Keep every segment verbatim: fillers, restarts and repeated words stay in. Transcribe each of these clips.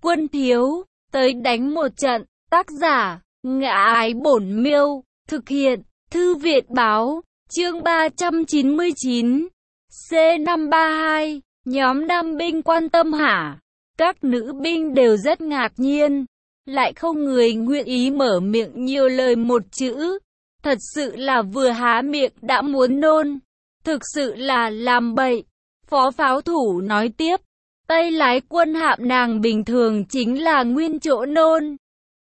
Quân thiếu, tới đánh một trận. Tác giả, Ngã Ái Bổn Miêu. Thực hiện, Thư viện báo. Chương ba trăm chín mươi chín. C năm ba hai. Nhóm nam binh quan tâm hả? Các nữ binh đều rất ngạc nhiên. Lại không người nguyện ý mở miệng nhiều lời một chữ. Thật sự là vừa há miệng đã muốn nôn. Thực sự là làm bậy. Phó pháo thủ nói tiếp. Tay lái quân hạm nàng bình thường chính là nguyên chỗ nôn.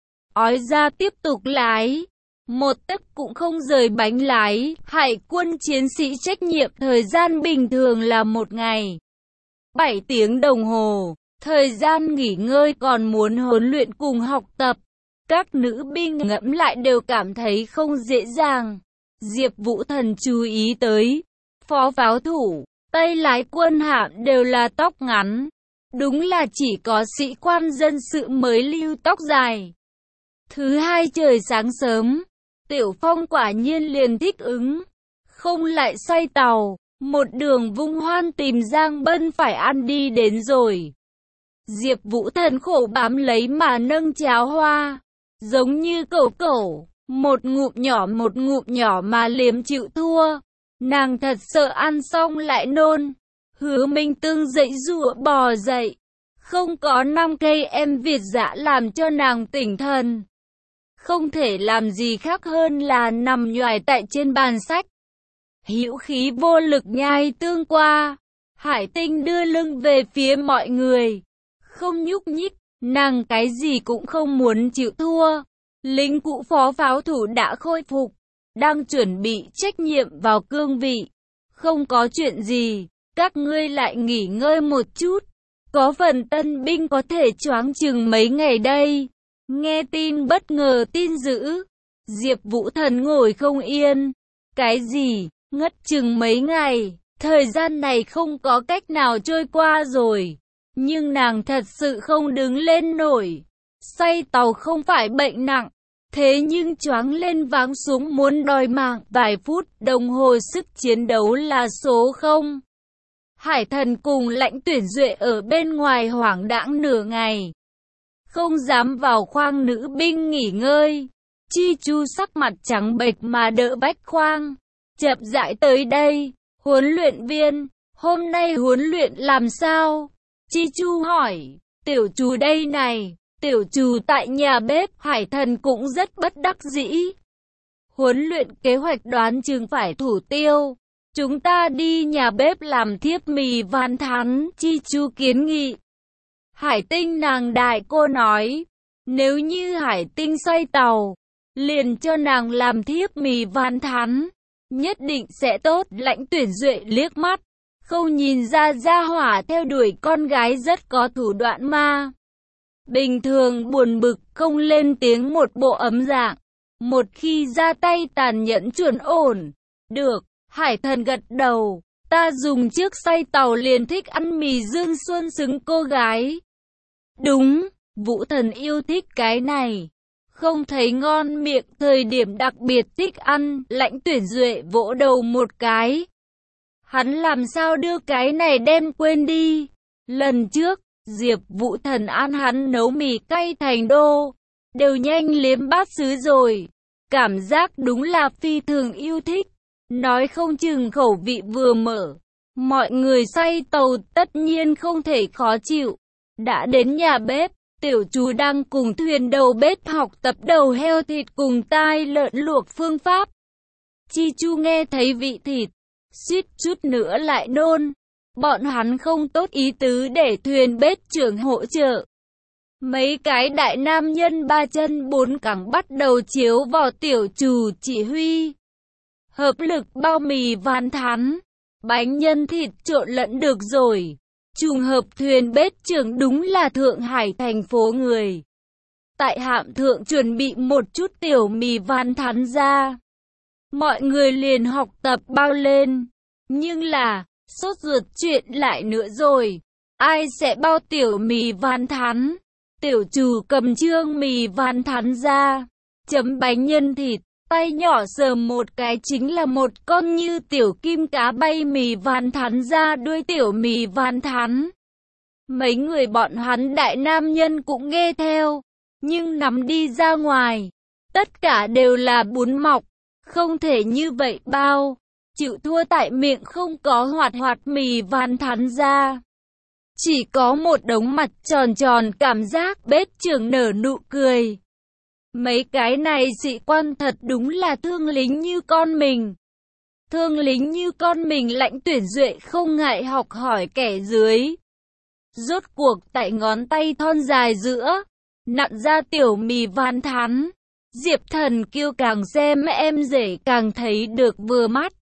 Ói ra tiếp tục lái. Một tấc cũng không rời bánh lái. Hải quân chiến sĩ trách nhiệm thời gian bình thường là một ngày. bảy tiếng đồng hồ. Thời gian nghỉ ngơi còn muốn huấn luyện cùng học tập. Các nữ binh ngẫm lại đều cảm thấy không dễ dàng. Diệp Vũ Thần chú ý tới. Phó pháo thủ, tay lái quân hạm đều là tóc ngắn. Đúng là chỉ có sĩ quan dân sự mới lưu tóc dài. Thứ hai trời sáng sớm, Tiểu Phong quả nhiên liền thích ứng. Không lại xoay tàu, một đường vung hoan tìm Giang Bân phải ăn đi đến rồi. Diệp Vũ Thần khổ bám lấy mà nâng cháo hoa. Giống như cẩu cẩu, một ngụm nhỏ một ngụm nhỏ mà liếm chịu thua. Nàng thật sợ ăn xong lại nôn. Hứa Minh Tương dậy rủa bò dậy. Không có năm cây em Việt dã làm cho nàng tỉnh thần. Không thể làm gì khác hơn là nằm nhoài tại trên bàn sách. Hữu khí vô lực nhai tương qua. Hải Tinh đưa lưng về phía mọi người. Không nhúc nhích, nàng cái gì cũng không muốn chịu thua. Lính cũ phó pháo thủ đã khôi phục. Đang chuẩn bị trách nhiệm vào cương vị. Không có chuyện gì, các ngươi lại nghỉ ngơi một chút. Có phần tân binh có thể choáng chừng mấy ngày đây. Nghe tin bất ngờ tin dữ. Diệp Vũ Thần ngồi không yên. Cái gì, ngất chừng mấy ngày. Thời gian này không có cách nào trôi qua rồi. Nhưng nàng thật sự không đứng lên nổi. Say tàu không phải bệnh nặng. Thế nhưng choáng lên váng xuống muốn đòi mạng. Vài phút đồng hồ sức chiến đấu là số không. Hải Thần cùng Lãnh Tuyển Duệ ở bên ngoài hoảng đãng nửa ngày. Không dám vào khoang nữ binh nghỉ ngơi. Chi Chu sắc mặt trắng bệch mà đỡ Bách Khoang. Chậm rãi tới đây. Huấn luyện viên, hôm nay huấn luyện làm sao? Chi Chu hỏi. Tiểu Chu đây này. Tiểu Chu tại nhà bếp. Hải Thần cũng rất bất đắc dĩ. Huấn luyện kế hoạch đoán chừng phải thủ tiêu. Chúng ta đi nhà bếp làm thiếp mì van thắn. Chi Chu kiến nghị. Hải Tinh nàng đại cô nói. Nếu như Hải Tinh xoay tàu, liền cho nàng làm thiếp mì van thắn. Nhất định sẽ tốt. Lãnh Tuyển Duệ liếc mắt. Không nhìn ra gia hỏa theo đuổi con gái rất có thủ đoạn ma. Bình thường buồn bực không lên tiếng một bộ ấm dạng. Một khi ra tay tàn nhẫn chuẩn ổn. Được, Hải Thần gật đầu. Ta dùng chiếc xoay tàu liền thích ăn mì Dương Xuân xứng cô gái. Đúng, Vũ Thần yêu thích cái này. Không thấy ngon miệng thời điểm đặc biệt thích ăn. Lãnh Tuyển Duệ vỗ đầu một cái. Hắn làm sao đưa cái này đem quên đi. Lần trước, Diệp Vũ Thần ăn hắn nấu mì cay thành đô. Đều nhanh liếm bát sứ rồi. Cảm giác đúng là phi thường yêu thích. Nói không chừng khẩu vị vừa mở. Mọi người say tàu tất nhiên không thể khó chịu. Đã đến nhà bếp, Tiểu Chu đang cùng thuyền đầu bếp học tập đầu heo thịt cùng tai lợn luộc phương pháp. Chi Chu nghe thấy vị thịt, suýt chút nữa lại nôn. Bọn hắn không tốt ý tứ để thuyền bếp trưởng hỗ trợ. Mấy cái đại nam nhân ba chân bốn cẳng bắt đầu chiếu vào Tiểu Chu chỉ huy. Hợp lực bao mì van thắn, bánh nhân thịt trộn lẫn được rồi. Trùng hợp thuyền bếp trưởng đúng là Thượng Hải thành phố người. Tại hạm thượng chuẩn bị một chút tiểu mì van thắn ra. Mọi người liền học tập bao lên. Nhưng là, sốt ruột chuyện lại nữa rồi. Ai sẽ bao tiểu mì van thắn? Tiểu Chu cầm trương mì van thắn ra. Chấm bánh nhân thịt. Tay nhỏ sờ một cái chính là một con như tiểu kim cá bay mì van thắn ra đuôi tiểu mì van thắn. Mấy người bọn hắn đại nam nhân cũng nghe theo, nhưng nắm đi ra ngoài, tất cả đều là bún mọc, không thể như vậy bao, chịu thua tại miệng không có hoạt hoạt mì van thắn ra. Chỉ có một đống mặt tròn tròn cảm giác bếp trưởng nở nụ cười. Mấy cái này sĩ quan thật đúng là thương lính như con mình. Thương lính như con mình lãnh tuyển duệ không ngại học hỏi kẻ dưới. Rốt cuộc tại ngón tay thon dài giữa, nặn ra tiểu mì van thắn. Diệp Thần Kiêu càng xem em rể càng thấy được vừa mắt.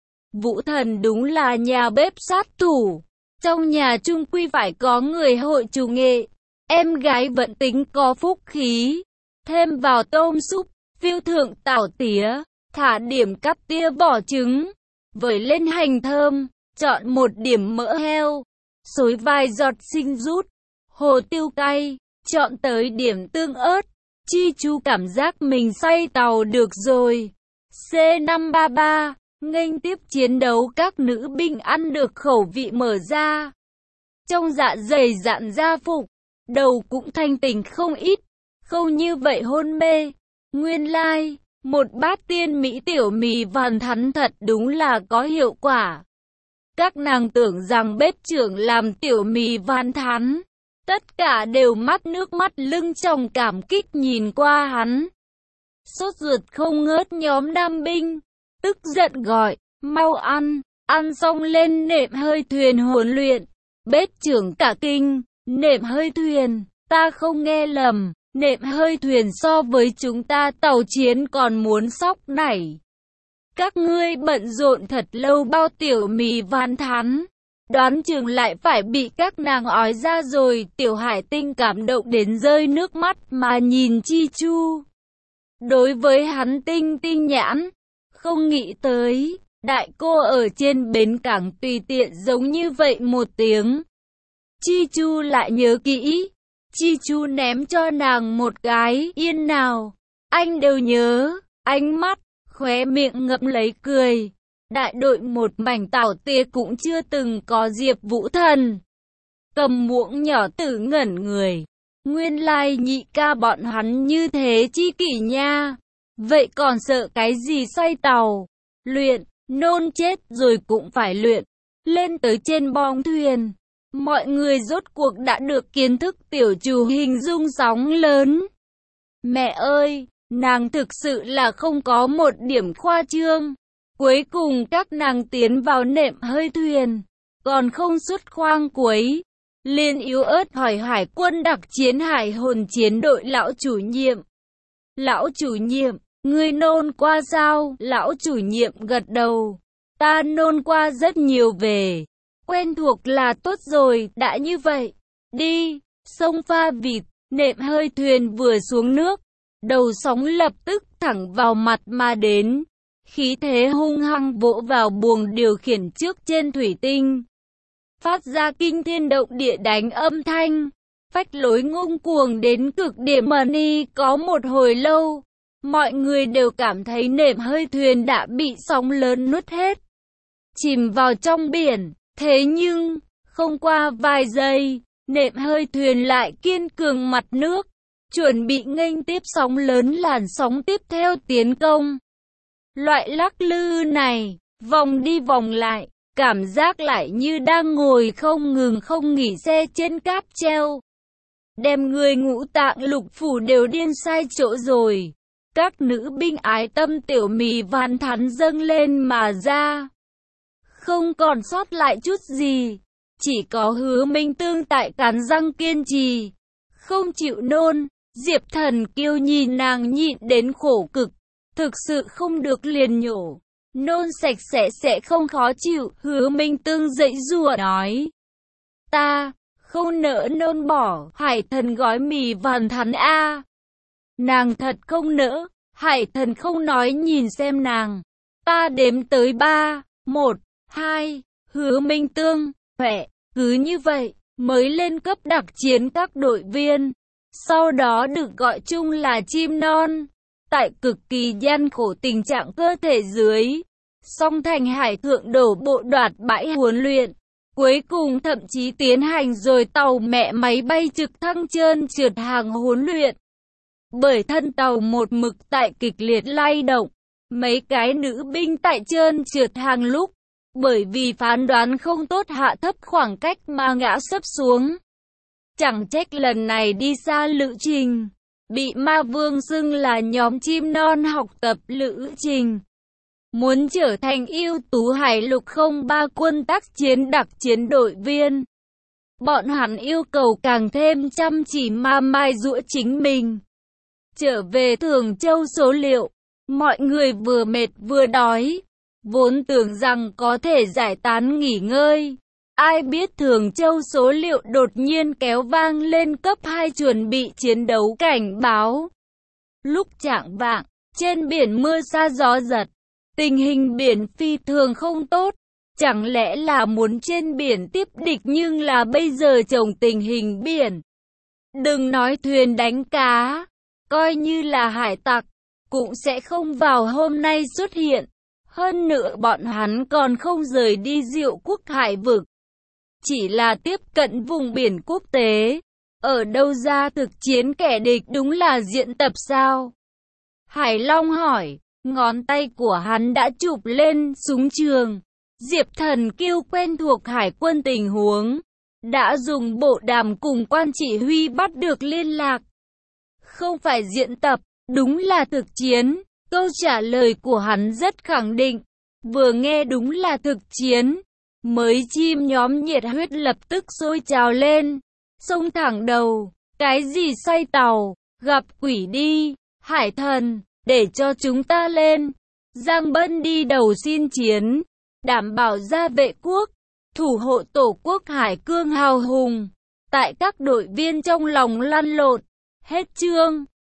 Vũ Thần đúng là nhà bếp sát thủ. Trong nhà chung quy phải có người hội chủ nghệ. Em gái vẫn tính có phúc khí. Thêm vào tôm súp, phiêu thượng tảo tía, thả điểm cắt tia vỏ trứng. Vẩy lên hành thơm, chọn một điểm mỡ heo. Xối vài giọt sinh rút, hồ tiêu cay, chọn tới điểm tương ớt. Chi Chu cảm giác mình say tàu được rồi. C năm ba ba, nghênh tiếp chiến đấu các nữ binh ăn được khẩu vị mở ra. Trong dạ dày dạn da phục, đầu cũng thanh tỉnh không ít, không như vậy hôn mê. Nguyên lai, like, một bát tiên mỹ tiểu mì van thắn thật đúng là có hiệu quả. Các nàng tưởng rằng bếp trưởng làm tiểu mì van thắn. Tất cả đều mắt nước mắt lưng tròng cảm kích nhìn qua hắn. Sốt ruột không ngớt nhóm nam binh, tức giận gọi, mau ăn, ăn xong lên nệm hơi thuyền huấn luyện. Bếp trưởng cả kinh, nệm hơi thuyền, ta không nghe lầm, nệm hơi thuyền so với chúng ta tàu chiến còn muốn sóc nảy. Các ngươi bận rộn thật lâu bao tiểu mì van thắn. Đoán chừng lại phải bị các nàng ói ra rồi. Tiểu Hải Tinh cảm động đến rơi nước mắt mà nhìn Chi Chu. Đối với hắn tinh tinh nhãn, không nghĩ tới, đại cô ở trên bến cảng tùy tiện giống như vậy một tiếng. Chi Chu lại nhớ kỹ, Chi Chu ném cho nàng một cái yên nào, anh đều nhớ, ánh mắt, khóe miệng ngậm lấy cười. Đại đội một mảnh tảo tía cũng chưa từng có Diệp Vũ Thần. Cầm muỗng nhỏ tử ngẩn người. Nguyên lai nhị ca bọn hắn như thế chi kỷ nha. Vậy còn sợ cái gì xoay tàu? Luyện, nôn chết rồi cũng phải luyện. Lên tới trên bong thuyền. Mọi người rốt cuộc đã được kiến thức tiểu chủ hình dung sóng lớn. Mẹ ơi, nàng thực sự là không có một điểm khoa trương. Cuối cùng các nàng tiến vào nệm hơi thuyền, còn không xuất khoang cuối. Liên yếu ớt hỏi hải quân đặc chiến hải hồn chiến đội lão chủ nhiệm. Lão chủ nhiệm, ngươi nôn qua sao? Lão chủ nhiệm gật đầu. Ta nôn qua rất nhiều về. Quen thuộc là tốt rồi, đã như vậy. Đi, sông pha vịt, nệm hơi thuyền vừa xuống nước. Đầu sóng lập tức thẳng vào mặt mà đến. Khí thế hung hăng vỗ vào buồng điều khiển trước trên thủy tinh. Phát ra kinh thiên động địa đánh âm thanh. Phách lối ngông cuồng đến cực điểm mà ni có một hồi lâu. Mọi người đều cảm thấy nệm hơi thuyền đã bị sóng lớn nuốt hết. Chìm vào trong biển. Thế nhưng, không qua vài giây, nệm hơi thuyền lại kiên cường mặt nước. Chuẩn bị nghênh tiếp sóng lớn làn sóng tiếp theo tiến công. Loại lắc lư này, vòng đi vòng lại, cảm giác lại như đang ngồi không ngừng không nghỉ xe trên cáp treo. Đem người ngũ tạng lục phủ đều điên sai chỗ rồi. Các nữ binh ái tâm tiểu mì van thắn dâng lên mà ra. Không còn sót lại chút gì, chỉ có Hứa Minh Tương tại cắn răng kiên trì, không chịu nôn. Diệp Thần Kiêu nhìn nàng nhịn đến khổ cực. Thực sự không được liền nhổ. Nôn sạch sẽ sẽ không khó chịu. Hứa Minh Tương dậy rùa nói. Ta, không nỡ nôn bỏ. Hải Thần gói mì van thắn a. Nàng thật không nỡ. Hải Thần không nói nhìn xem nàng. Ta đếm tới ba. Một, hai. Hứa Minh Tương, khỏe. Cứ như vậy, mới lên cấp đặc chiến các đội viên. Sau đó được gọi chung là chim non. Tại cực kỳ gian khổ tình trạng cơ thể dưới, Song Thành Hải thượng đổ bộ đoạt bãi huấn luyện. Cuối cùng thậm chí tiến hành rồi tàu mẹ máy bay trực thăng trơn trượt hàng huấn luyện. Bởi thân tàu một mực tại kịch liệt lay động, mấy cái nữ binh tại trơn trượt hàng lúc, bởi vì phán đoán không tốt hạ thấp khoảng cách mà ngã sấp xuống. Chẳng trách lần này đi xa lữ trình, bị ma vương xưng là nhóm chim non học tập lữ trình. Muốn trở thành ưu tú hải lục không ba quân tác chiến đặc chiến đội viên. Bọn hắn yêu cầu càng thêm chăm chỉ mà mai giũa chính mình. Trở về Thường Châu số liệu, mọi người vừa mệt vừa đói, vốn tưởng rằng có thể giải tán nghỉ ngơi. Ai biết Thường Châu số liệu đột nhiên kéo vang lên cấp hai chuẩn bị chiến đấu cảnh báo. Lúc chạng vạng, trên biển mưa sa gió giật, tình hình biển phi thường không tốt. Chẳng lẽ là muốn trên biển tiếp địch nhưng là bây giờ trồng tình hình biển. Đừng nói thuyền đánh cá, coi như là hải tặc, cũng sẽ không vào hôm nay xuất hiện. Hơn nữa bọn hắn còn không rời đi Diệu Quốc hải vực. Chỉ là tiếp cận vùng biển quốc tế. Ở đâu ra thực chiến kẻ địch đúng là diễn tập sao? Hải Long hỏi, ngón tay của hắn đã chụp lên súng trường. Diệp Thần Kiêu quen thuộc hải quân tình huống, đã dùng bộ đàm cùng quan chỉ huy bắt được liên lạc. Không phải diễn tập, đúng là thực chiến. Câu trả lời của hắn rất khẳng định. Vừa nghe đúng là thực chiến, mấy chim nhóm nhiệt huyết lập tức sôi trào lên, xông thẳng đầu. Cái gì xoay tàu, gặp quỷ đi, Hải Thần, để cho chúng ta lên. Giang Bân đi đầu xin chiến, đảm bảo gia vệ quốc, thủ hộ tổ quốc hải cương hào hùng. Tại các đội viên trong lòng lăn lộn. Hết chương.